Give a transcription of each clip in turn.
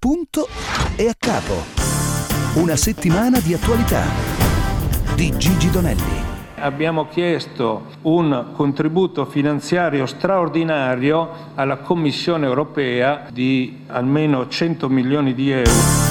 punto e a capo. Una settimana di attualità di Gigi Donelli. Abbiamo chiesto un contributo finanziario straordinario alla Commissione europea di almeno 100 milioni di euro.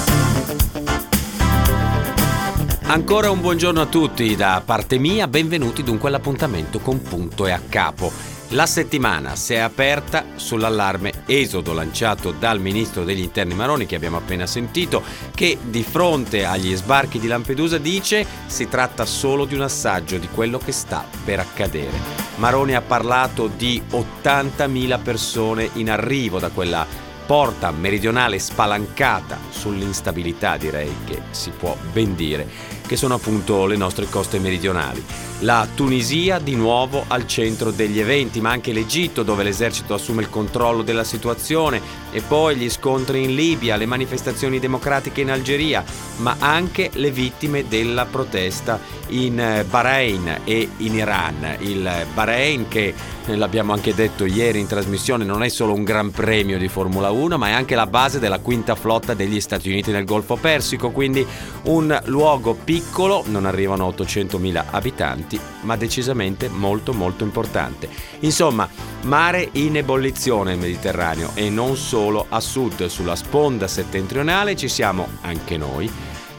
Ancora un buongiorno a tutti da parte mia, benvenuti dunque all'appuntamento con Punto e a Capo. La settimana si è aperta sull'allarme esodo lanciato dal ministro degli interni Maroni, che abbiamo appena sentito, che di fronte agli sbarchi di Lampedusa dice si tratta solo di un assaggio di quello che sta per accadere. Maroni ha parlato di 80.000 persone in arrivo da quella porta meridionale spalancata sull'instabilità, direi che si può ben dire, che sono appunto le nostre coste meridionali. La Tunisia di nuovo al centro degli eventi, ma anche l'Egitto, dove l'esercito assume il controllo della situazione, e poi gli scontri in Libia, le manifestazioni democratiche in Algeria, ma anche le vittime della protesta in Bahrain e in Iran. Il Bahrain, che l'abbiamo anche detto ieri in trasmissione, non è solo un gran premio di Formula 1, ma è anche la base della quinta flotta degli Stati Uniti nel Golfo Persico, quindi un luogo piccolo, non arrivano 800.000 abitanti, ma decisamente molto molto importante. Insomma, mare in ebollizione nel Mediterraneo, e non solo a sud. Sulla sponda settentrionale ci siamo anche noi,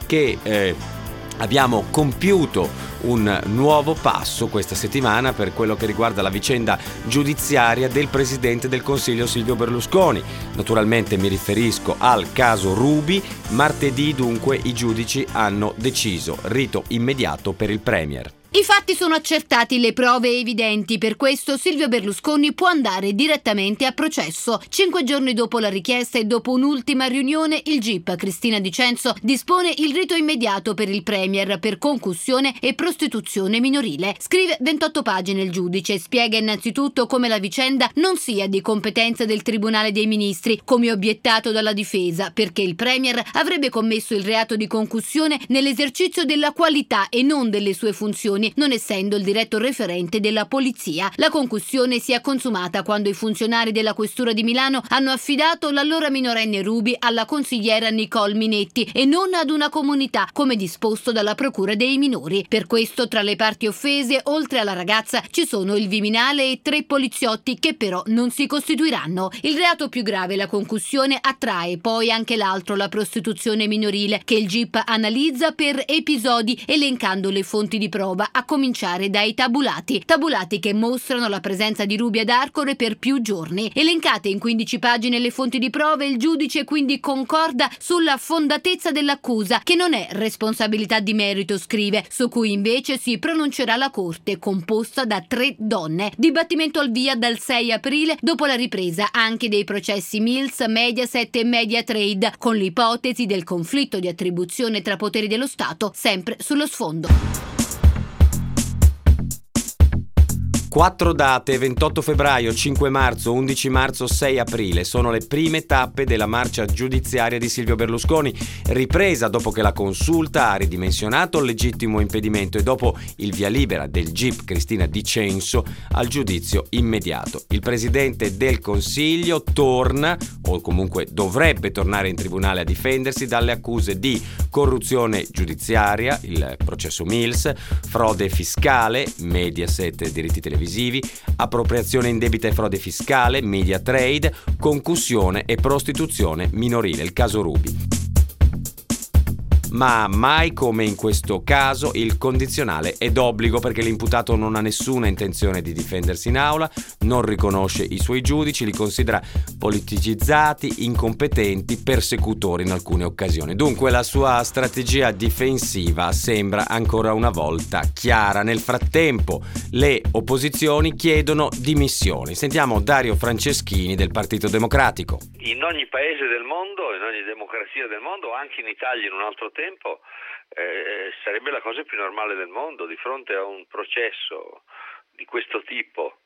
che abbiamo compiuto un nuovo passo questa settimana per quello che riguarda la vicenda giudiziaria del presidente del Consiglio Silvio Berlusconi. Naturalmente mi riferisco al caso Ruby. Martedì dunque i giudici hanno deciso rito immediato per il Premier. I fatti sono accertati, le prove evidenti, per questo Silvio Berlusconi può andare direttamente a processo. 5 giorni dopo la richiesta e dopo un'ultima riunione, il GIP Cristina Di Censo dispone il rito immediato per il Premier per concussione e prostituzione minorile. Scrive 28 pagine il giudice e spiega innanzitutto come la vicenda non sia di competenza del Tribunale dei Ministri, come obiettato dalla difesa, perché il Premier avrebbe commesso il reato di concussione nell'esercizio della qualità e non delle sue funzioni, non essendo il diretto referente della polizia. La concussione si è consumata quando i funzionari della Questura di Milano hanno affidato l'allora minorenne Ruby alla consigliera Nicole Minetti e non ad una comunità, come disposto dalla Procura dei minori. Per questo tra le parti offese, oltre alla ragazza, ci sono il Viminale e 3 poliziotti che però non si costituiranno. Il reato più grave, la concussione, attrae poi anche l'altro, la prostituzione minorile, che il GIP analizza per episodi elencando le fonti di prova, a cominciare dai tabulati che mostrano la presenza di Ruby ad Arcore per più giorni. Elencate in 15 pagine le fonti di prove, il giudice quindi concorda sulla fondatezza dell'accusa, che non è responsabilità di merito, scrive, su cui invece si pronuncerà la Corte, composta da 3 donne. Dibattimento al via dal 6 aprile, dopo la ripresa anche dei processi Mills, Mediaset e Mediatrade, con l'ipotesi del conflitto di attribuzione tra poteri dello Stato sempre sullo sfondo. 4 date: 28 febbraio, 5 marzo, 11 marzo, 6 aprile. Sono le prime tappe della marcia giudiziaria di Silvio Berlusconi, ripresa dopo che la consulta ha ridimensionato il legittimo impedimento e dopo il via libera del GIP Cristina Di Censo al giudizio immediato. Il presidente del Consiglio torna, o comunque dovrebbe tornare in tribunale a difendersi dalle accuse di corruzione giudiziaria, il processo Mills, frode fiscale, Mediaset e diritti televisivi, appropriazione indebita e frode fiscale, Mediatrade, concussione e prostituzione minorile, il caso Ruby. Ma mai come in questo caso il condizionale è d'obbligo, perché l'imputato non ha nessuna intenzione di difendersi in aula, non riconosce i suoi giudici, li considera politicizzati, incompetenti, persecutori in alcune occasioni. Dunque la sua strategia difensiva sembra ancora una volta chiara. Nel frattempo le opposizioni chiedono dimissioni. Sentiamo Dario Franceschini del Partito Democratico. In ogni paese del mondo, in ogni democrazia del mondo, anche in Italia in un altro tempo, sarebbe la cosa più normale del mondo di fronte a un processo di questo tipo.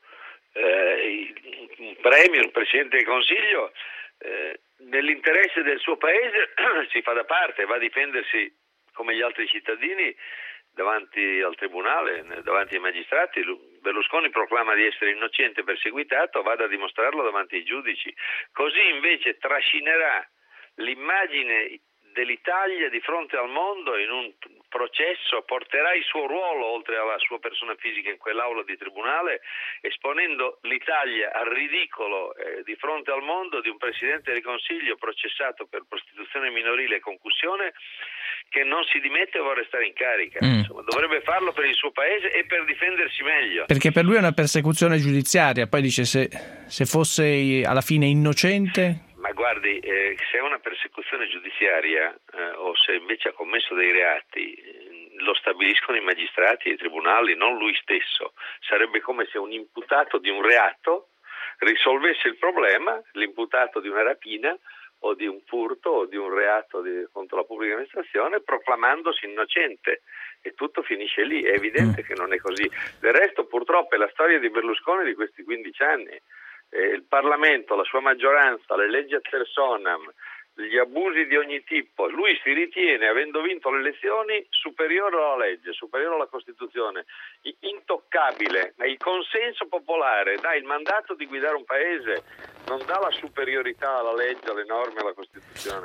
Un premier, un presidente del Consiglio, nell'interesse del suo paese si fa da parte, va a difendersi come gli altri cittadini davanti al tribunale, davanti ai magistrati. Berlusconi proclama di essere innocente, perseguitato, vada a dimostrarlo davanti ai giudici. Così invece trascinerà l'immagine dell'Italia di fronte al mondo in un processo, porterà il suo ruolo oltre alla sua persona fisica in quell'aula di tribunale, esponendo l'Italia al ridicolo di fronte al mondo di un Presidente del Consiglio processato per prostituzione minorile e concussione, che non si dimette e vuole restare in carica. Insomma, dovrebbe farlo per il suo paese e per difendersi meglio. Perché per lui è una persecuzione giudiziaria, poi dice se fosse alla fine innocente... Ma guardi, se è una persecuzione giudiziaria o se invece ha commesso dei reati, lo stabiliscono i magistrati e i tribunali, non lui stesso. Sarebbe come se un imputato di un reato risolvesse il problema, l'imputato di una rapina o di un furto o di un reato contro la pubblica amministrazione, proclamandosi innocente. E tutto finisce lì. È evidente che non è così. Del resto, purtroppo, è la storia di Berlusconi di questi 15 anni. Il Parlamento, la sua maggioranza, le leggi ad personam, gli abusi di ogni tipo. Lui si ritiene, avendo vinto le elezioni, superiore alla legge, superiore alla Costituzione, intoccabile. Ma il consenso popolare dà il mandato di guidare un paese, non dà la superiorità alla legge, alle norme, alla Costituzione.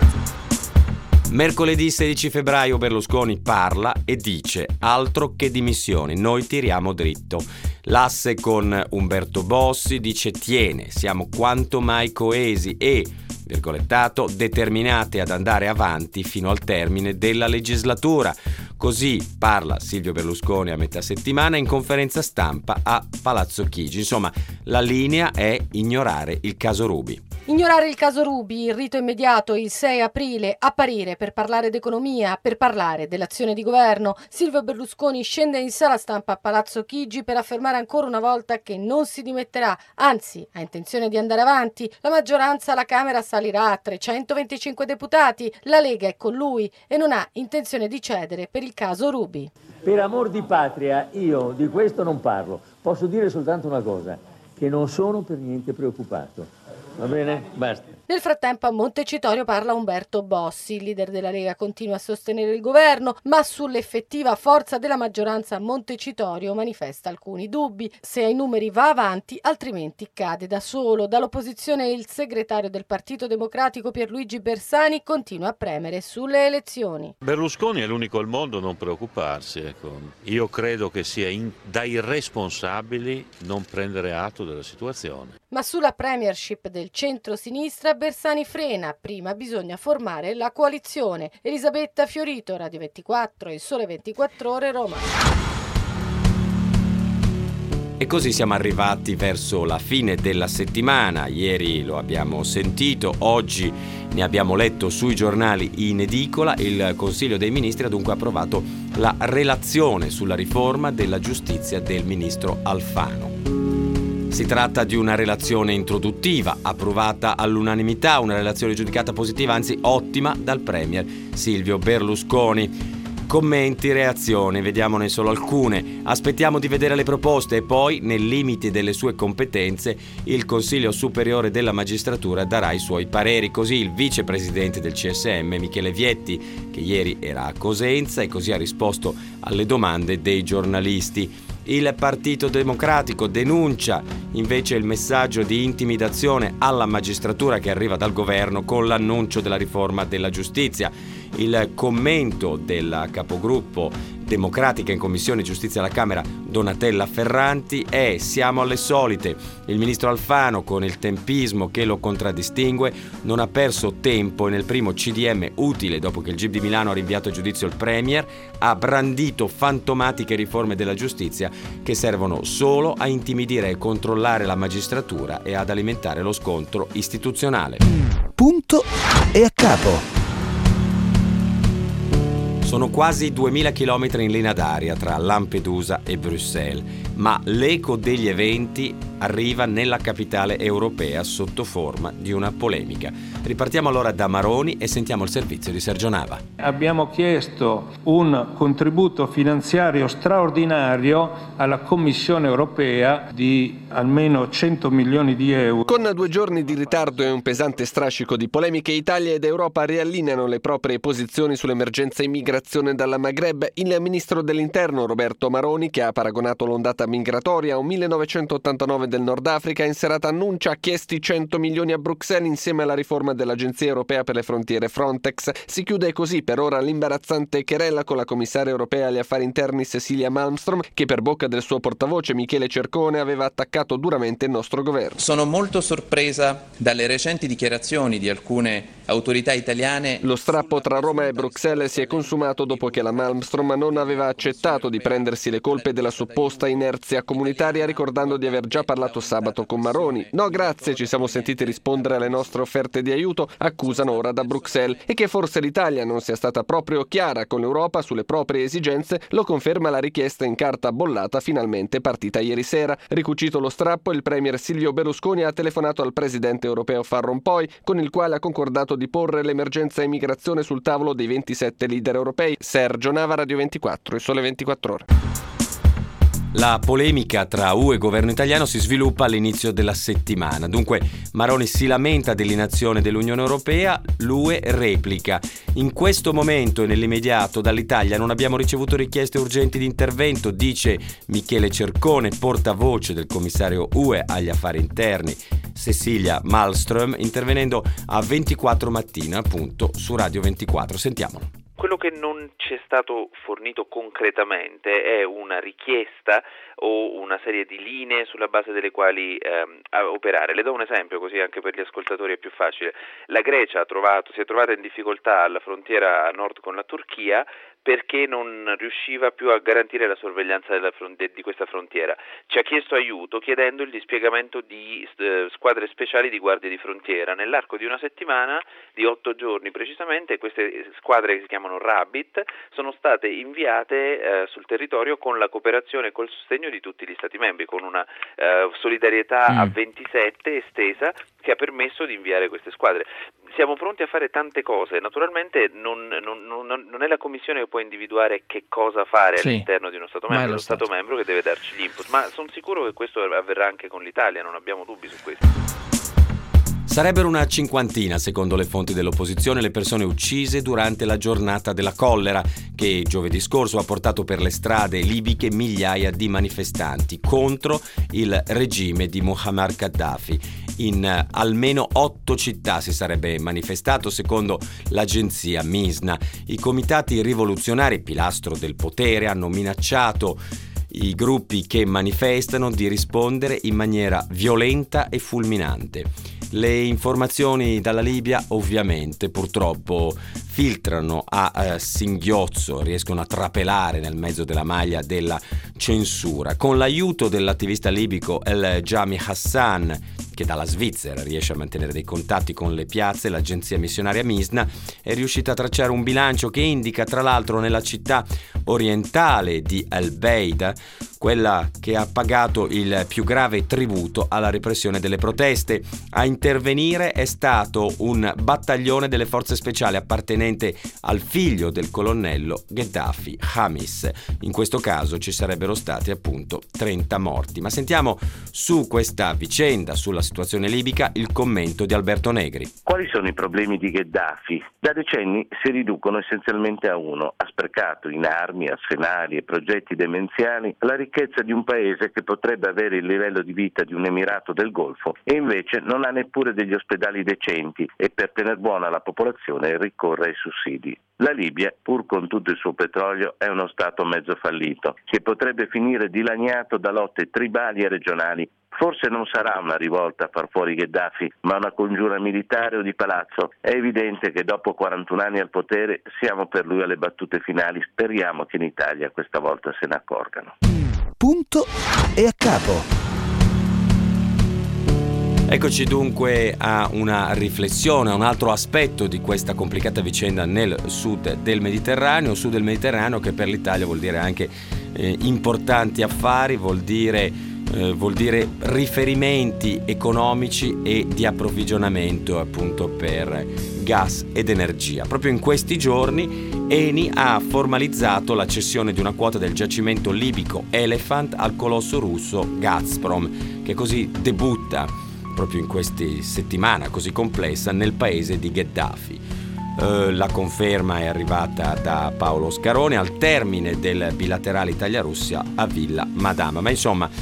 Mercoledì 16 febbraio Berlusconi parla e dice: altro che dimissioni, noi tiriamo dritto. L'asse con Umberto Bossi dice: tiene, siamo quanto mai coesi e, virgolettato, determinati ad andare avanti fino al termine della legislatura. Così parla Silvio Berlusconi a metà settimana in conferenza stampa a Palazzo Chigi. Insomma, la linea è ignorare il caso Ruby. Ignorare il caso Ruby, il rito immediato il 6 aprile, apparire per parlare d'economia, per parlare dell'azione di governo. Silvio Berlusconi scende in sala stampa a Palazzo Chigi per affermare ancora una volta che non si dimetterà, anzi ha intenzione di andare avanti. La maggioranza alla Camera salirà a 325 deputati, la Lega è con lui e non ha intenzione di cedere per il caso Ruby. Per amor di patria io di questo non parlo, posso dire soltanto una cosa, che non sono per niente preoccupato. Va bene? Basta. Nel frattempo a Montecitorio parla Umberto Bossi. Il leader della Lega continua a sostenere il governo, ma sull'effettiva forza della maggioranza a Montecitorio manifesta alcuni dubbi. Se ai numeri va avanti, altrimenti cade da solo. Dall'opposizione il segretario del Partito Democratico Pierluigi Bersani continua a premere sulle elezioni. Berlusconi è l'unico al mondo a non preoccuparsi. Ecco. Io credo che sia da irresponsabili non prendere atto della situazione. Ma sulla premiership del centro-sinistra Bersani frena, prima bisogna formare la coalizione. Elisabetta Fiorito, Radio 24 e Sole 24 Ore, Roma. E così siamo arrivati verso la fine della settimana. Ieri lo abbiamo sentito, oggi ne abbiamo letto sui giornali in edicola. Il Consiglio dei Ministri ha dunque approvato la relazione sulla riforma della giustizia del ministro Alfano. Si tratta di una relazione introduttiva, approvata all'unanimità, una relazione giudicata positiva, anzi ottima, dal premier Silvio Berlusconi. Commenti, reazioni, vediamone solo alcune. Aspettiamo di vedere le proposte e poi, nei limiti delle sue competenze, il Consiglio Superiore della Magistratura darà i suoi pareri. Così il vicepresidente del CSM, Michele Vietti, che ieri era a Cosenza e così ha risposto alle domande dei giornalisti. Il Partito Democratico denuncia invece il messaggio di intimidazione alla magistratura che arriva dal governo con l'annuncio della riforma della giustizia. Il commento della capogruppo democratica in Commissione Giustizia alla Camera, Donatella Ferranti, è: siamo alle solite. Il ministro Alfano, con il tempismo che lo contraddistingue, non ha perso tempo e nel primo CDM utile, dopo che il GIP di Milano ha rinviato a giudizio il premier, ha brandito fantomatiche riforme della giustizia che servono solo a intimidire e controllare la magistratura e ad alimentare lo scontro istituzionale. Punto e a capo. Sono quasi 2000 chilometri in linea d'aria tra Lampedusa e Bruxelles, ma l'eco degli eventi arriva nella capitale europea sotto forma di una polemica. Ripartiamo allora da Maroni e sentiamo il servizio di Sergio Nava. Abbiamo chiesto un contributo finanziario straordinario alla Commissione europea di almeno 100 milioni di euro. Con 2 giorni di ritardo e un pesante strascico di polemiche, Italia ed Europa riallineano le proprie posizioni sull'emergenza immigrazione dalla Maghreb. Il ministro dell'Interno Roberto Maroni, che ha paragonato l'ondata migratoria a un 1989 19 del Nord Africa, in serata annuncia ha chiesti 100 milioni a Bruxelles insieme alla riforma dell'Agenzia Europea per le Frontiere Frontex. Si chiude così per ora l'imbarazzante querela con la commissaria europea agli affari interni Cecilia Malmström, che per bocca del suo portavoce Michele Cercone aveva attaccato duramente il nostro governo. Sono molto sorpresa dalle recenti dichiarazioni di alcune autorità italiane. Lo strappo tra Roma e Bruxelles si è consumato dopo che la Malmström non aveva accettato di prendersi le colpe della supposta inerzia comunitaria, ricordando di aver già parlato sabato con Maroni. No grazie, ci siamo sentiti rispondere alle nostre offerte di aiuto, accusano ora da Bruxelles. E che forse l'Italia non sia stata proprio chiara con l'Europa sulle proprie esigenze lo conferma la richiesta in carta bollata finalmente partita ieri sera. Ricucito lo strappo, il premier Silvio Berlusconi ha telefonato al presidente europeo Van Rompuy, con il quale ha concordato di porre l'emergenza immigrazione sul tavolo dei 27 leader europei. Sergio Nava, Radio 24, Il Sole 24 Ore. La polemica tra UE e governo italiano si sviluppa all'inizio della settimana. Dunque Maroni si lamenta dell'inazione dell'Unione Europea, l'UE replica. In questo momento e nell'immediato dall'Italia non abbiamo ricevuto richieste urgenti di intervento, dice Michele Cercone, portavoce del commissario UE agli affari interni Cecilia Malmström, intervenendo a 24 mattina appunto su Radio 24. Sentiamolo. Quello che non ci è stato fornito concretamente è una richiesta o una serie di linee sulla base delle quali operare. Le do un esempio così anche per gli ascoltatori è più facile. La Grecia si è trovata in difficoltà alla frontiera a nord con la Turchia perché non riusciva più a garantire la sorveglianza di questa frontiera. Ci ha chiesto aiuto chiedendo il dispiegamento di squadre speciali di guardie di frontiera. Nell'arco di una settimana, di 8 giorni precisamente, queste squadre che si chiamano Rabbit sono state inviate sul territorio con la cooperazione e col sostegno di tutti gli Stati membri, con una solidarietà a 27 estesa che ha permesso di inviare queste squadre. Siamo pronti a fare tante cose, naturalmente non è la Commissione che può individuare che cosa fare all'interno di uno Stato membro, è lo Stato membro che deve darci l'input, ma sono sicuro che questo avverrà anche con l'Italia, non abbiamo dubbi su questo. Sarebbero una cinquantina, secondo le fonti dell'opposizione, le persone uccise durante la giornata della collera, che giovedì scorso ha portato per le strade libiche migliaia di manifestanti contro il regime di Muammar Gheddafi. In almeno 8 città si sarebbe manifestato, secondo l'agenzia Misna. I comitati rivoluzionari, pilastro del potere, hanno minacciato i gruppi che manifestano di rispondere in maniera violenta e fulminante. Le informazioni dalla Libia ovviamente purtroppo filtrano a singhiozzo, riescono a trapelare nel mezzo della maglia della censura. Con l'aiuto dell'attivista libico El Jami Hassan, che dalla Svizzera riesce a mantenere dei contatti con le piazze, l'agenzia missionaria Misna è riuscita a tracciare un bilancio che indica tra l'altro nella città orientale di El Beida, quella che ha pagato il più grave tributo alla repressione delle proteste. A intervenire è stato un battaglione delle forze speciali appartenente al figlio del colonnello Gheddafi, Hamis. In questo caso ci sarebbero stati appunto 30 morti. Ma sentiamo su questa vicenda, sulla situazione libica, il commento di Alberto Negri. Quali sono i problemi di Gheddafi? Da decenni si riducono essenzialmente a uno: ha sprecato in armi, arsenali e progetti demenziali la ricchezza di un paese che potrebbe avere il livello di vita di un emirato del Golfo e invece non ha neppure degli ospedali decenti e per tener buona la popolazione ricorre ai sussidi. La Libia, pur con tutto il suo petrolio, è uno stato mezzo fallito che potrebbe finire dilaniato da lotte tribali e regionali. Forse non sarà una rivolta a far fuori Gheddafi, ma una congiura militare o di palazzo. È evidente che dopo 41 anni al potere siamo per lui alle battute finali. Speriamo che in Italia questa volta se ne accorgano. Punto e a capo. Eccoci dunque a una riflessione, a un altro aspetto di questa complicata vicenda nel sud del Mediterraneo che per l'Italia vuol dire anche importanti affari, vuol dire riferimenti economici e di approvvigionamento appunto per gas ed energia. Proprio in questi giorni Eni ha formalizzato la cessione di una quota del giacimento libico Elephant al colosso russo Gazprom, che così debutta proprio in questa settimana così complessa nel paese di Gheddafi. La conferma è arrivata da Paolo Scaroni al termine del bilaterale Italia-Russia a Villa Madama. Ma insomma,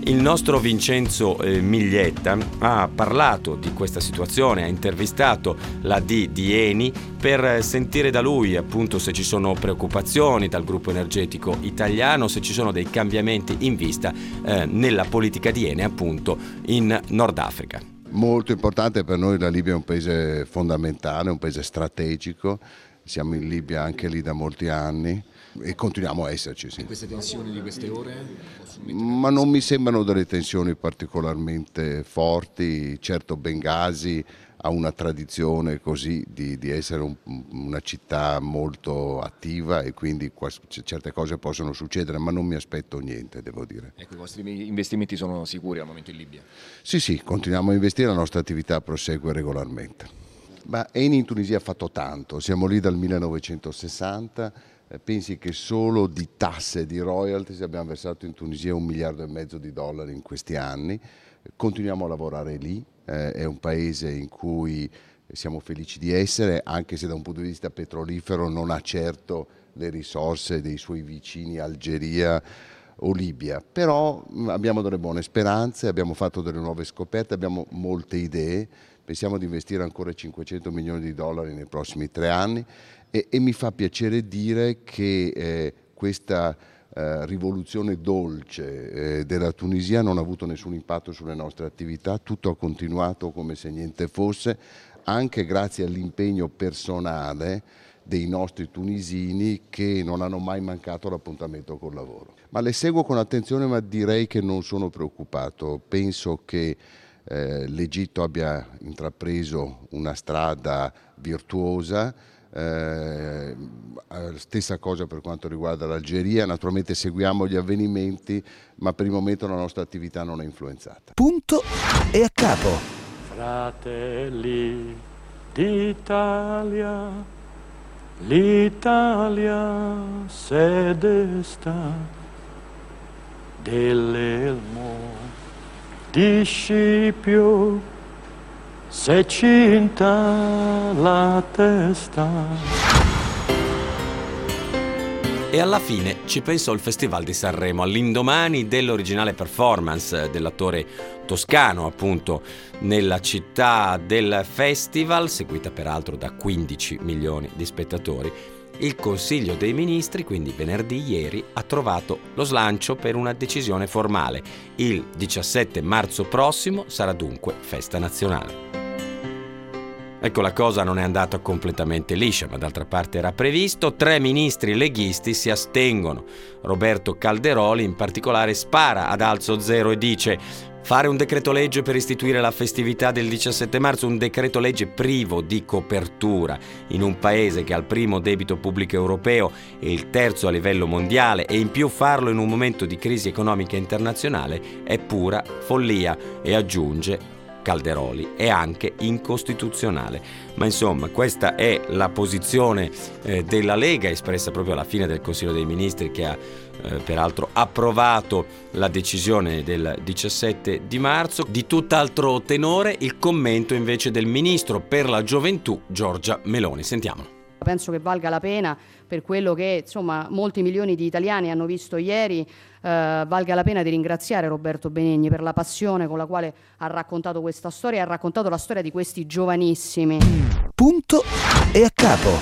Il nostro Vincenzo Miglietta ha parlato di questa situazione, ha intervistato la D di Eni per sentire da lui appunto se ci sono preoccupazioni dal gruppo energetico italiano, se ci sono dei cambiamenti in vista nella politica di Eni appunto in Nord Africa. Molto importante per noi, la Libia è un paese fondamentale, un paese strategico, siamo in Libia anche lì da molti anni e continuiamo a esserci. Sì. E queste tensioni di queste ore? Ma non mi sembrano delle tensioni particolarmente forti, certo Bengasi ha una tradizione così di essere una città molto attiva e quindi certe cose possono succedere, ma non mi aspetto niente, devo dire. Ecco, i vostri investimenti sono sicuri al momento in Libia? Sì, continuiamo a investire, la nostra attività prosegue regolarmente. Ma Eni in Tunisia ha fatto tanto, siamo lì dal 1960, pensi che solo di tasse, di royalties abbiamo versato in Tunisia $1,5 miliardi in questi anni, continuiamo a lavorare lì, è un paese in cui siamo felici di essere, anche se da un punto di vista petrolifero non ha certo le risorse dei suoi vicini Algeria o Libia, però abbiamo delle buone speranze, abbiamo fatto delle nuove scoperte, abbiamo molte idee, pensiamo di investire ancora $500 milioni nei prossimi 3 anni e mi fa piacere dire che questa rivoluzione dolce della Tunisia non ha avuto nessun impatto sulle nostre attività, tutto ha continuato come se niente fosse, anche grazie all'impegno personale dei nostri tunisini che non hanno mai mancato l'appuntamento col lavoro. Ma le seguo con attenzione, ma direi che non sono preoccupato, penso che l'Egitto abbia intrapreso una strada virtuosa, stessa cosa per quanto riguarda l'Algeria, naturalmente seguiamo gli avvenimenti, ma per il momento la nostra attività non è influenzata. Punto e a capo. Fratelli d'Italia, l'Italia sede sta dell'elmo di Scipio, se cinta la testa. E alla fine ci pensò il Festival di Sanremo, all'indomani dell'originale performance dell'attore toscano, appunto, nella città del festival, seguita peraltro da 15 milioni di spettatori. Il Consiglio dei Ministri, quindi venerdì ieri, ha trovato lo slancio per una decisione formale. Il 17 marzo prossimo sarà dunque festa nazionale. Ecco, la cosa non è andata completamente liscia, ma d'altra parte era previsto. 3 ministri leghisti si astengono. Roberto Calderoli in particolare spara ad alzo zero e dice: fare un decreto legge per istituire la festività del 17 marzo, un decreto legge privo di copertura in un paese che ha il primo debito pubblico europeo e il terzo a livello mondiale, e in più farlo in un momento di crisi economica internazionale, è pura follia. E aggiunge Calderoli, è anche incostituzionale. Ma insomma, questa è la posizione della Lega, espressa proprio alla fine del Consiglio dei Ministri, che ha peraltro approvato la decisione del 17 di marzo. Di tutt'altro tenore il commento invece del Ministro per la Gioventù Giorgia Meloni. Sentiamolo. Penso che valga la pena, per quello che insomma molti milioni di italiani hanno visto ieri, valga la pena di ringraziare Roberto Benigni per la passione con la quale ha raccontato questa storia, ha raccontato la storia di questi giovanissimi. Punto e a capo.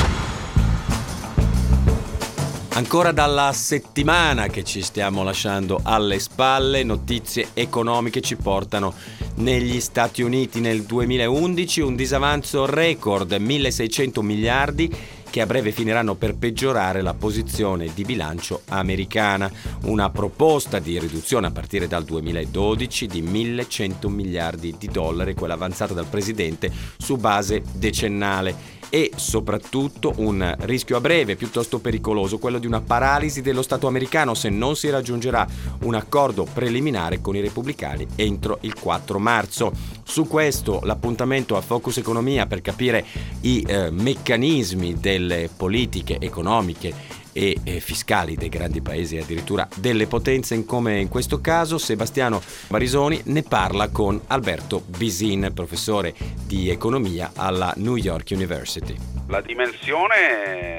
Ancora dalla settimana che ci stiamo lasciando alle spalle, notizie economiche ci portano negli Stati Uniti nel 2011, un disavanzo record, 1.600 miliardi, che a breve finiranno per peggiorare la posizione di bilancio americana. Una proposta di riduzione a partire dal 2012 di 1.100 miliardi di dollari, quella avanzata dal Presidente su base decennale. E soprattutto un rischio a breve piuttosto pericoloso, quello di una paralisi dello Stato americano se non si raggiungerà un accordo preliminare con i repubblicani entro il 4 marzo. Su questo l'appuntamento a Focus Economia per capire i meccanismi delle politiche economiche e fiscali dei grandi paesi e addirittura delle potenze, come in questo caso. Sebastiano Barisoni ne parla con Alberto Bisin, professore di economia alla New York University. La dimensione in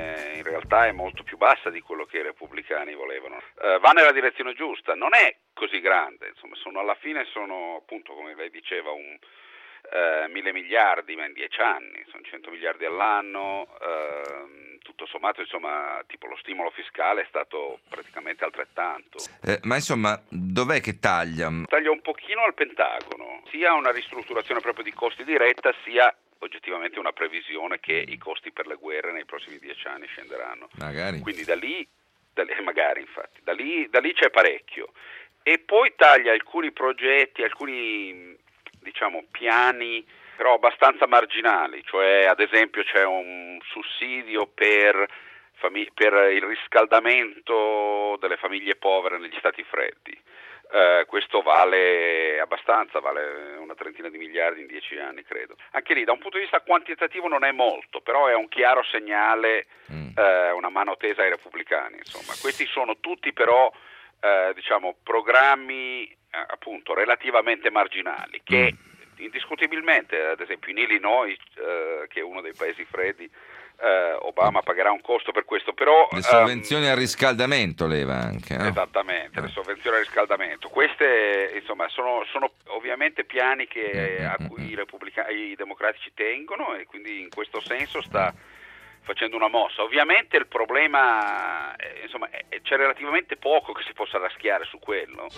realtà è molto più bassa di quello che i repubblicani volevano. Va nella direzione giusta, non è così grande, insomma, alla fine sono appunto, come lei diceva, 1.000 miliardi, ma in 10 anni, sono 100 miliardi all'anno, tutto sommato, insomma, tipo lo stimolo fiscale è stato praticamente altrettanto. Ma insomma, dov'è che taglia? Taglia un pochino al Pentagono, sia una ristrutturazione proprio di costi diretta, sia oggettivamente una previsione che i costi per le guerre nei prossimi 10 anni scenderanno. Magari. Quindi da lì magari infatti, da lì c'è parecchio. E poi taglia alcuni progetti, alcuni diciamo piani però abbastanza marginali, cioè ad esempio c'è un sussidio per il riscaldamento delle famiglie povere negli stati freddi. Questo vale abbastanza, vale una trentina di miliardi in 10 anni, credo. Anche lì da un punto di vista quantitativo non è molto, però è un chiaro segnale, una mano tesa ai repubblicani. Insomma, questi sono tutti però diciamo programmi appunto relativamente marginali che indiscutibilmente, ad esempio in Illinois, che è uno dei paesi freddi, Obama pagherà un costo per questo, però le sovvenzioni al riscaldamento leva anche, no? Esattamente, le sovvenzioni al riscaldamento. Queste insomma sono ovviamente piani a cui i democratici tengono, e quindi in questo senso sta facendo una mossa. Ovviamente il problema insomma c'è relativamente poco che si possa raschiare su quello.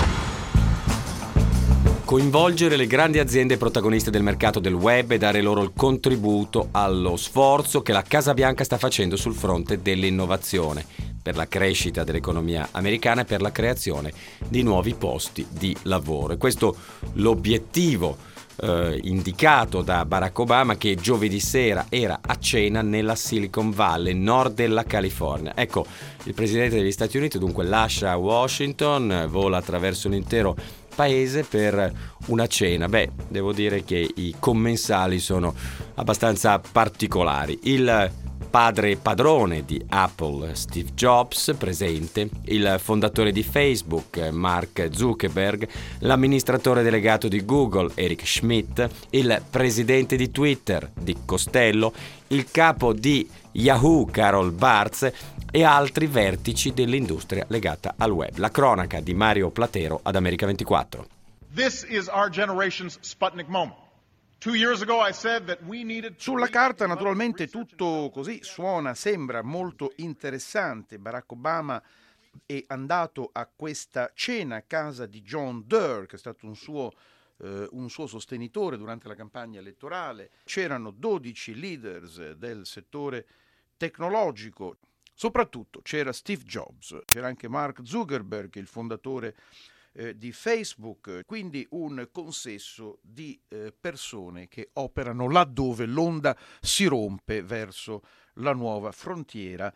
Coinvolgere le grandi aziende protagoniste del mercato del web e dare loro il contributo allo sforzo che la Casa Bianca sta facendo sul fronte dell'innovazione per la crescita dell'economia americana e per la creazione di nuovi posti di lavoro. E questo l'obiettivo indicato da Barack Obama, che giovedì sera era a cena nella Silicon Valley, nord della California. Ecco, il presidente degli Stati Uniti dunque lascia Washington, vola attraverso un intero paese per una cena. Devo dire che i commensali sono abbastanza particolari. Il padre padrone di Apple, Steve Jobs, presente, il fondatore di Facebook, Mark Zuckerberg, l'amministratore delegato di Google, Eric Schmidt, il presidente di Twitter, Dick Costello, il capo di Yahoo, Carol Bartz, e altri vertici dell'industria legata al web. La cronaca di Mario Platero ad America 24. This is our generation's Sputnik moment. 2 years ago I said that we needed. Sulla carta naturalmente tutto così sembra molto interessante. Barack Obama è andato a questa cena a casa di John Doerr, che è stato un suo sostenitore durante la campagna elettorale. C'erano 12 leaders del settore tecnologico. Soprattutto c'era Steve Jobs, c'era anche Mark Zuckerberg, il fondatore di Facebook, quindi un consesso di persone che operano laddove l'onda si rompe verso la nuova frontiera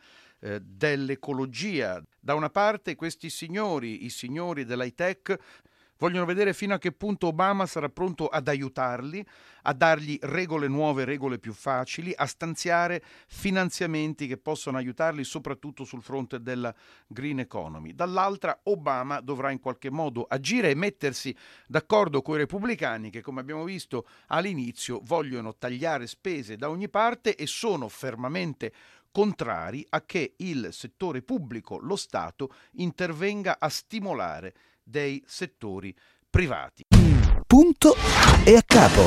dell'ecologia. Da una parte questi signori, i signori dell'high tech, vogliono vedere fino a che punto Obama sarà pronto ad aiutarli, a dargli regole nuove, regole più facili, a stanziare finanziamenti che possano aiutarli soprattutto sul fronte della green economy. Dall'altra Obama dovrà in qualche modo agire e mettersi d'accordo con i repubblicani che, come abbiamo visto all'inizio, vogliono tagliare spese da ogni parte e sono fermamente contrari a che il settore pubblico, lo Stato, intervenga a stimolare dei settori privati. Punto e a capo.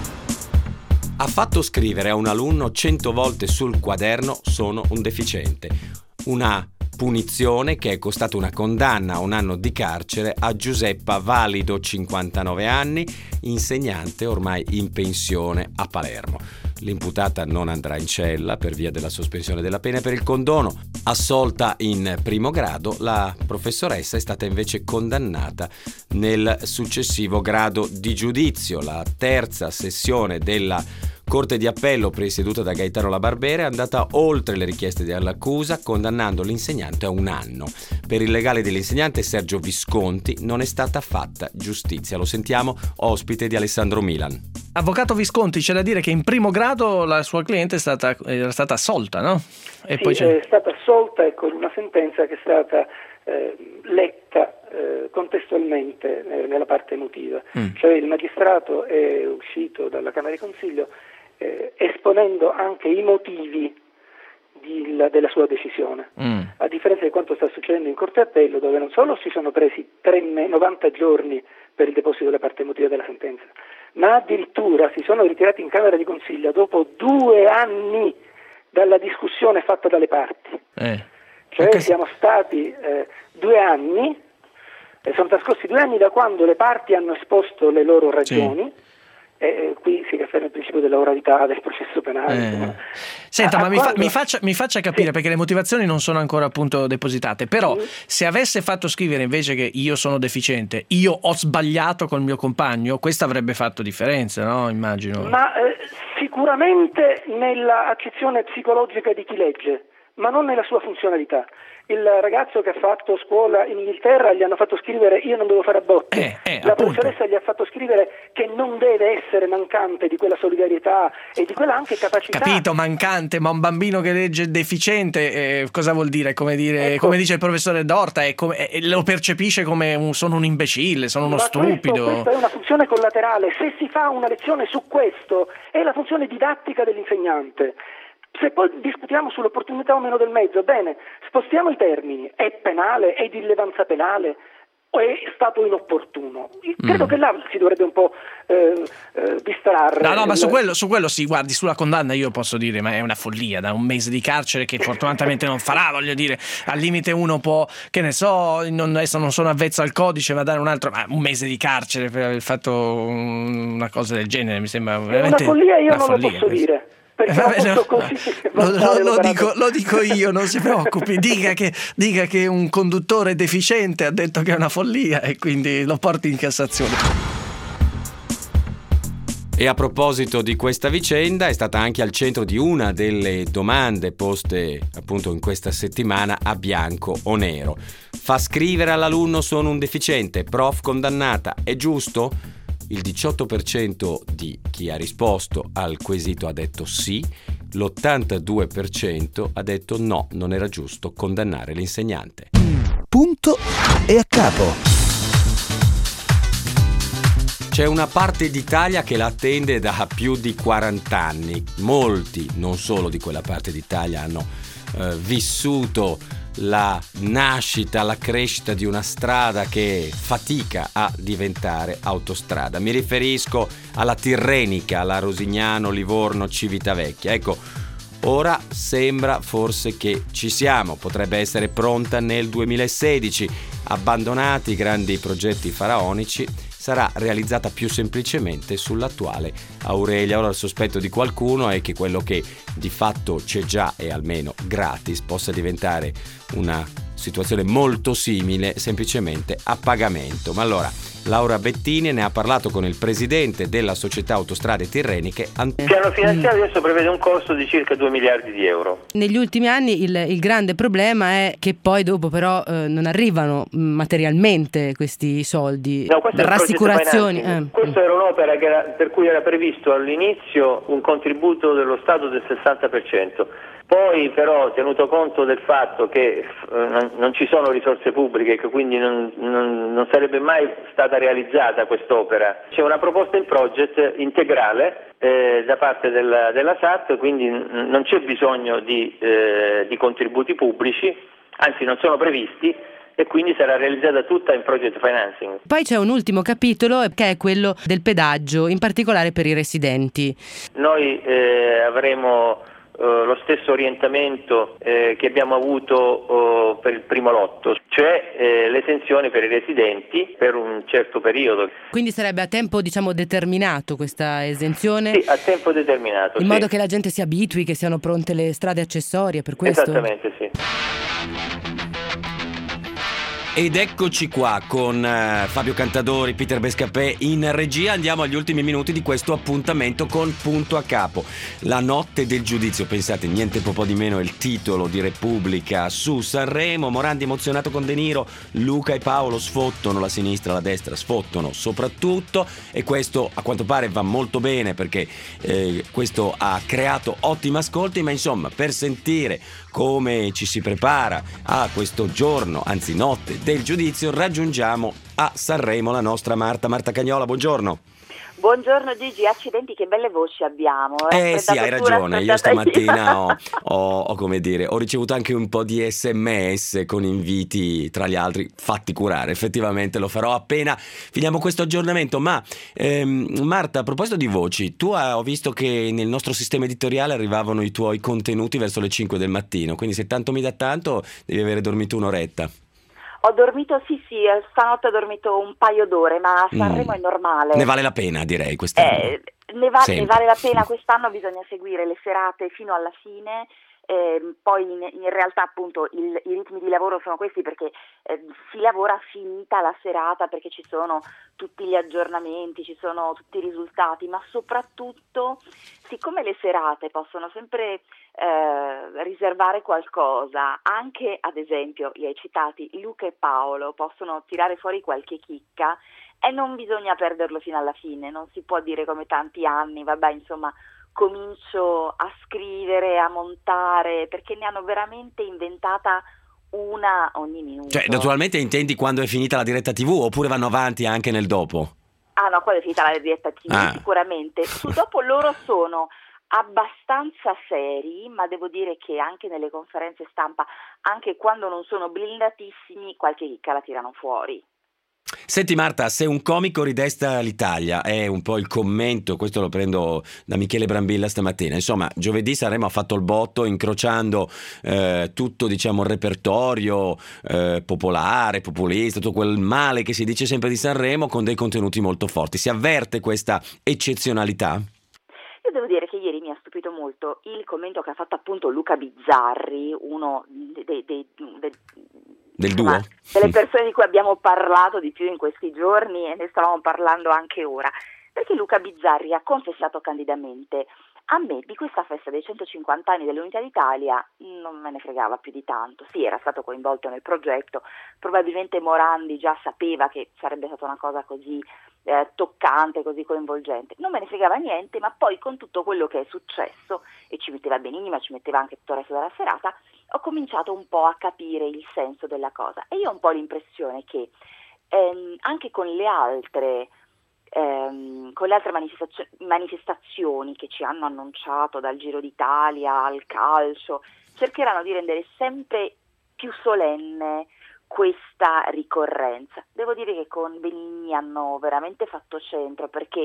Ha fatto scrivere a un alunno 100 volte sul quaderno "sono un deficiente". Una punizione che è costata una condanna a 1 anno di carcere a Giuseppa Valido, 59 anni, insegnante ormai in pensione a Palermo. L'imputata non andrà in cella per via della sospensione della pena. Per il condono, assolta in primo grado, la professoressa è stata invece condannata nel successivo grado di giudizio. La terza sessione della Corte di Appello, presieduta da Gaetano La Barbera, è andata oltre le richieste dell'accusa, condannando l'insegnante a 1 anno. Per il legale dell'insegnante Sergio Visconti non è stata fatta giustizia. Lo sentiamo, ospite di Alessandro Milan. Avvocato Visconti, c'è da dire che in primo grado la sua cliente era stata assolta, no? E sì, poi è stata assolta e con una sentenza che è stata letta contestualmente nella parte emotiva. Cioè il magistrato è uscito dalla Camera di Consiglio esponendo anche i motivi di della sua decisione, a differenza di quanto sta succedendo in Corte Appello, dove non solo si sono presi 90 giorni per il deposito della parte emotiva della sentenza, ma addirittura si sono ritirati in Camera di Consiglio dopo 2 anni dalla discussione fatta dalle parti. Cioè siamo stati 2 anni, sono trascorsi 2 anni da quando le parti hanno esposto le loro ragioni. Qui si riafferma il principio della oralità del processo penale. Senta, ma mi faccia capire, perché le motivazioni non sono ancora appunto depositate, però se avesse fatto scrivere invece che io sono deficiente, io ho sbagliato col mio compagno, questo avrebbe fatto differenza, no? Immagino. Ma sicuramente nella accezione psicologica di chi legge, ma non nella sua funzionalità. Il ragazzo che ha fatto scuola in Inghilterra gli hanno fatto scrivere io non devo fare aborti, la professoressa gli ha fatto scrivere che non deve essere mancante di quella solidarietà e di quella anche capacità. Capito, mancante, ma un bambino che legge deficiente cosa vuol dire? Come dire, come dice il professore Dorta, lo percepisce come sono un imbecille, sono uno stupido. Questa è una funzione collaterale. Se si fa una lezione su questo è la funzione didattica dell'insegnante. Se poi discutiamo sull'opportunità o meno del mezzo, bene, spostiamo i termini, è penale, è di rilevanza penale o è stato inopportuno? Credo che là si dovrebbe un po' distrarre. No, ma su quello sì, guardi, sulla condanna io posso dire, ma è una follia, da 1 mese di carcere che fortunatamente non farà, voglio dire, al limite uno può, che ne so, adesso non sono avvezzo al codice, ma dare un altro, ma 1 mese di carcere per aver fatto una cosa del genere mi sembra veramente una follia, io non lo posso dire. Lo dico io, non si preoccupi, dica che un conduttore deficiente ha detto che è una follia e quindi lo porti in Cassazione. E a proposito di questa vicenda, è stata anche al centro di una delle domande poste appunto in questa settimana a bianco o nero. Fa scrivere all'alunno sono un deficiente, prof condannata, è giusto? Il 18% di chi ha risposto al quesito ha detto sì, l'82% ha detto no, non era giusto condannare l'insegnante. Punto e a capo. C'è una parte d'Italia che la attende da più di 40 anni. Molti, non solo di quella parte d'Italia, hanno vissuto la nascita, la crescita di una strada che fatica a diventare autostrada. Mi riferisco alla Tirrenica, alla Rosignano, Livorno, Civitavecchia. Ecco, ora sembra forse che ci siamo, potrebbe essere pronta nel 2016. Abbandonati i grandi progetti faraonici, sarà realizzata più semplicemente sull'attuale Aurelia. Ora il sospetto di qualcuno è che quello che di fatto c'è già e almeno gratis possa diventare una situazione molto simile semplicemente a pagamento. Ma allora Laura Bettini ne ha parlato con il presidente della società Autostrade Tirreniche. Il piano finanziario adesso prevede un costo di circa 2 miliardi di euro. Negli ultimi anni il grande problema è che poi dopo però non arrivano materialmente questi soldi, no, rassicurazioni. Questa era un'opera per cui era previsto all'inizio un contributo dello Stato del 60%. Poi però, tenuto conto del fatto che non ci sono risorse pubbliche e che quindi non sarebbe mai stata realizzata quest'opera, c'è una proposta in project integrale da parte della SAT, quindi non c'è bisogno di contributi pubblici, anzi non sono previsti, e quindi sarà realizzata tutta in project financing. Poi c'è un ultimo capitolo che è quello del pedaggio, in particolare per i residenti. Noi avremo lo stesso orientamento che abbiamo avuto per il primo lotto, cioè l'esenzione per i residenti per un certo periodo. Quindi sarebbe a tempo, diciamo, determinato questa esenzione? Sì, a tempo determinato. In modo che la gente si abitui, che siano pronte le strade accessorie per questo? Esattamente, sì. Ed eccoci qua con Fabio Cantadori, Peter Bescapè in regia. Andiamo agli ultimi minuti di questo appuntamento con Punto a Capo. La notte del giudizio, pensate, niente po' di meno è il titolo di Repubblica su Sanremo. Morandi emozionato con De Niro, Luca e Paolo sfottono, la sinistra, la destra sfottono soprattutto, e questo a quanto pare va molto bene perché questo ha creato ottimi ascolti. Ma insomma, per sentire come ci si prepara a questo giorno, anzi notte del giudizio, raggiungiamo a Sanremo la nostra Marta Cagnola. Buongiorno. Buongiorno Gigi, accidenti che belle voci abbiamo. Sì, hai ragione, io stamattina ho ricevuto anche un po' di SMS con inviti, tra gli altri, fatti curare. Effettivamente lo farò appena finiamo questo aggiornamento. Ma Marta, a proposito di voci, ho visto che nel nostro sistema editoriale arrivavano i tuoi contenuti verso le 5 del mattino, quindi se tanto mi dà tanto devi avere dormito un'oretta. Ho dormito, sì, stanotte ho dormito un paio d'ore, ma a Sanremo è normale. Ne vale la pena, direi, quest'anno. Ne vale la pena, quest'anno bisogna seguire le serate fino alla fine. Poi in realtà appunto i ritmi di lavoro sono questi, perché si lavora finita la serata, perché ci sono tutti gli aggiornamenti, ci sono tutti i risultati, ma soprattutto siccome le serate possono sempre riservare qualcosa, anche ad esempio li hai citati Luca e Paolo possono tirare fuori qualche chicca e non bisogna perderlo fino alla fine, non si può dire come tanti anni, vabbè insomma comincio a scrivere, a montare, perché ne hanno veramente inventata una ogni minuto. Cioè, naturalmente intendi quando è finita la diretta TV oppure vanno avanti anche nel dopo? Ah no, quando è finita la diretta TV sicuramente. Sul dopo loro sono abbastanza seri, ma devo dire che anche nelle conferenze stampa, anche quando non sono blindatissimi, qualche chicca la tirano fuori. Senti Marta, se un comico ridesta l'Italia, è un po' il commento, questo lo prendo da Michele Brambilla stamattina, insomma giovedì Sanremo ha fatto il botto incrociando tutto diciamo il repertorio popolare, populista, tutto quel male che si dice sempre di Sanremo con dei contenuti molto forti. Si avverte questa eccezionalità? Io devo dire che ieri mi ha stupito molto il commento che ha fatto appunto Luca Bizzarri, uno del duo? Delle persone di cui abbiamo parlato di più in questi giorni e ne stavamo parlando anche ora, perché Luca Bizzarri ha confessato candidamente: a me di questa festa dei 150 anni dell'Unità d'Italia non me ne fregava più di tanto. Sì, era stato coinvolto nel progetto, probabilmente Morandi già sapeva che sarebbe stata una cosa così toccante, così coinvolgente, non me ne fregava niente, ma poi con tutto quello che è successo, e ci metteva Benigni ma ci metteva anche tutto il resto della serata, ho cominciato un po' a capire il senso della cosa, e io ho un po' l'impressione che anche con le altre manifestazioni che ci hanno annunciato, dal Giro d'Italia al calcio, cercheranno di rendere sempre più solenne questa ricorrenza. Devo dire che con Benigni hanno veramente fatto centro, perché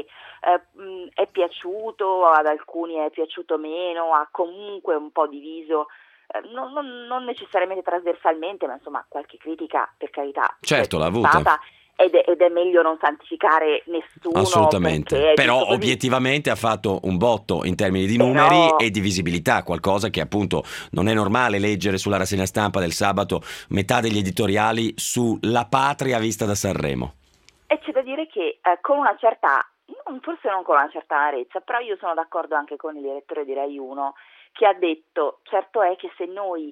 è piaciuto, ad alcuni è piaciuto meno, ha comunque un po' diviso, non necessariamente trasversalmente, ma insomma qualche critica per carità certo l'ha avuta. Ed è meglio non santificare nessuno. Assolutamente, però obiettivamente ha fatto un botto in termini di numeri e di visibilità, qualcosa che appunto non è normale leggere sulla rassegna stampa del sabato, metà degli editoriali sulla patria vista da Sanremo. E c'è da dire che con una certa, forse non con una certa amarezza, però io sono d'accordo anche con il direttore di Rai 1 che ha detto: certo è che se noi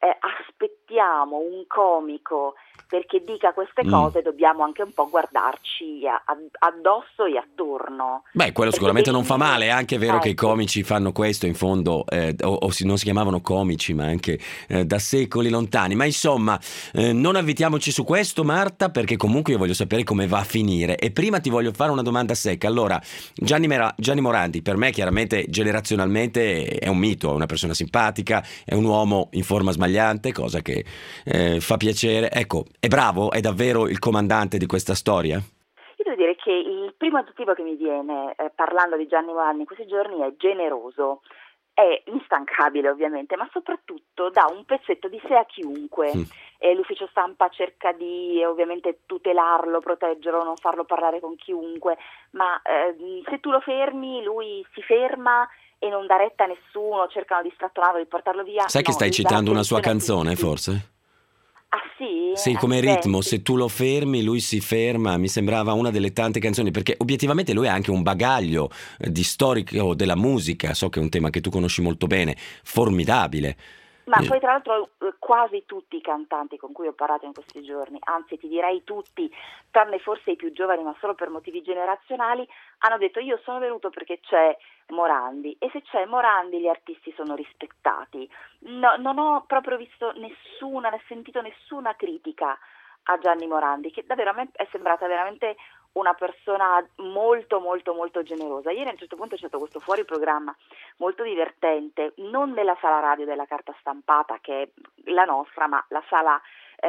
aspettiamo un comico perché dica queste cose, dobbiamo anche un po' guardarci addosso e attorno. Beh, quello sicuramente non fa male, è anche vero che i comici fanno questo in fondo, non si chiamavano comici, ma anche da secoli lontani. Ma insomma, non avvitiamoci su questo, Marta, perché comunque io voglio sapere come va a finire. E prima ti voglio fare una domanda secca. Allora, Gianni Morandi, per me chiaramente generazionalmente è un mito, è una persona simpatica, è un uomo in forma smagliante, cosa che fa piacere. Ecco, è bravo? È davvero il comandante di questa storia? Io devo dire che il primo aggettivo che mi viene parlando di Gianni Morandi in questi giorni è generoso. È instancabile ovviamente, ma soprattutto dà un pezzetto di sé a chiunque. L'ufficio stampa cerca di ovviamente tutelarlo, proteggerlo, non farlo parlare con chiunque, ma se tu lo fermi lui si ferma e non dà retta a nessuno, cercano di strattonarlo, di portarlo via. Sai che stai citando una sua canzone forse? Ah sì? Sì, come ritmo, se tu lo fermi lui si ferma, mi sembrava una delle tante canzoni, perché obiettivamente lui ha anche un bagaglio di storico della musica, so che è un tema che tu conosci molto bene, formidabile. Ma poi tra l'altro quasi tutti i cantanti con cui ho parlato in questi giorni, anzi ti direi tutti, tranne forse i più giovani, ma solo per motivi generazionali, hanno detto: io sono venuto perché c'è Morandi, e se c'è Morandi gli artisti sono rispettati. No, non ho proprio visto sentito nessuna critica a Gianni Morandi, che davvero a me è sembrata veramente una persona molto molto molto generosa. Ieri a un certo punto c'è stato questo fuori programma molto divertente, non nella sala radio della carta stampata che è la nostra, ma la sala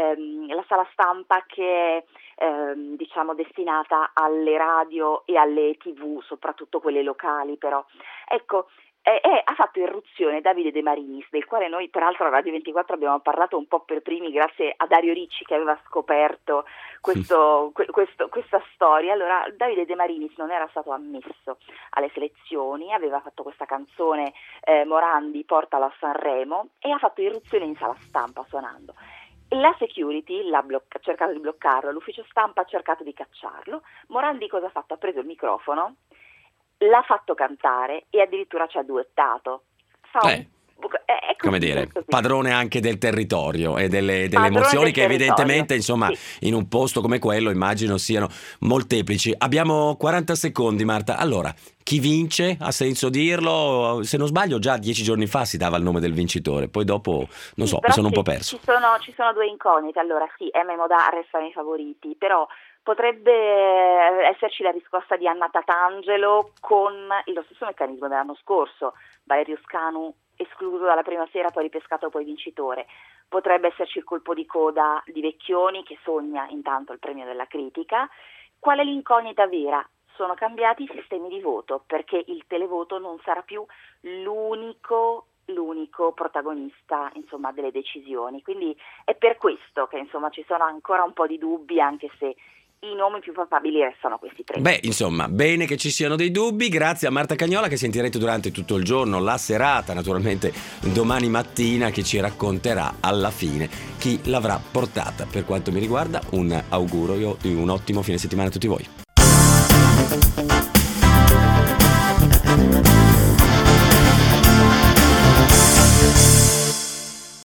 stampa che è diciamo destinata alle radio e alle TV, soprattutto quelle locali però. Ecco, ha fatto irruzione Davide De Marinis, del quale noi peraltro a Radio 24 abbiamo parlato un po' per primi grazie a Dario Ricci che aveva scoperto questa storia. Allora Davide De Marinis non era stato ammesso alle selezioni, aveva fatto questa canzone Morandi portala a Sanremo e ha fatto irruzione in sala stampa suonando. La security ha cercato di bloccarlo, l'ufficio stampa ha cercato di cacciarlo. Morandi cosa ha fatto? Ha preso il microfono, l'ha fatto cantare e addirittura ci ha duettato. Come dire, padrone anche del territorio e delle emozioni che evidentemente insomma in un posto come quello immagino siano molteplici. Abbiamo 40 secondi, Marta. Allora, chi vince? Ha senso dirlo? Se non sbaglio già 10 giorni fa si dava il nome del vincitore, poi dopo non so, mi sono un po' perso. Ci sono due incognite. Allora sì, Emma e Modà restano i favoriti, però potrebbe esserci la riscossa di Anna Tatangelo con lo stesso meccanismo dell'anno scorso, Valerio Scanu escluso dalla prima sera, poi ripescato, poi vincitore. Potrebbe esserci il colpo di coda di Vecchioni che sogna intanto il premio della critica. Qual è l'incognita vera? Sono cambiati i sistemi di voto, perché il televoto non sarà più l'unico protagonista insomma delle decisioni, quindi è per questo che insomma ci sono ancora un po' di dubbi, anche se i nomi più papabili restano questi tre. Beh, insomma, bene che ci siano dei dubbi. Grazie a Marta Cagnola, che sentirete durante tutto il giorno, la serata, naturalmente domani mattina, che ci racconterà alla fine chi l'avrà portata. Per quanto mi riguarda, un augurio di un ottimo fine settimana a tutti voi.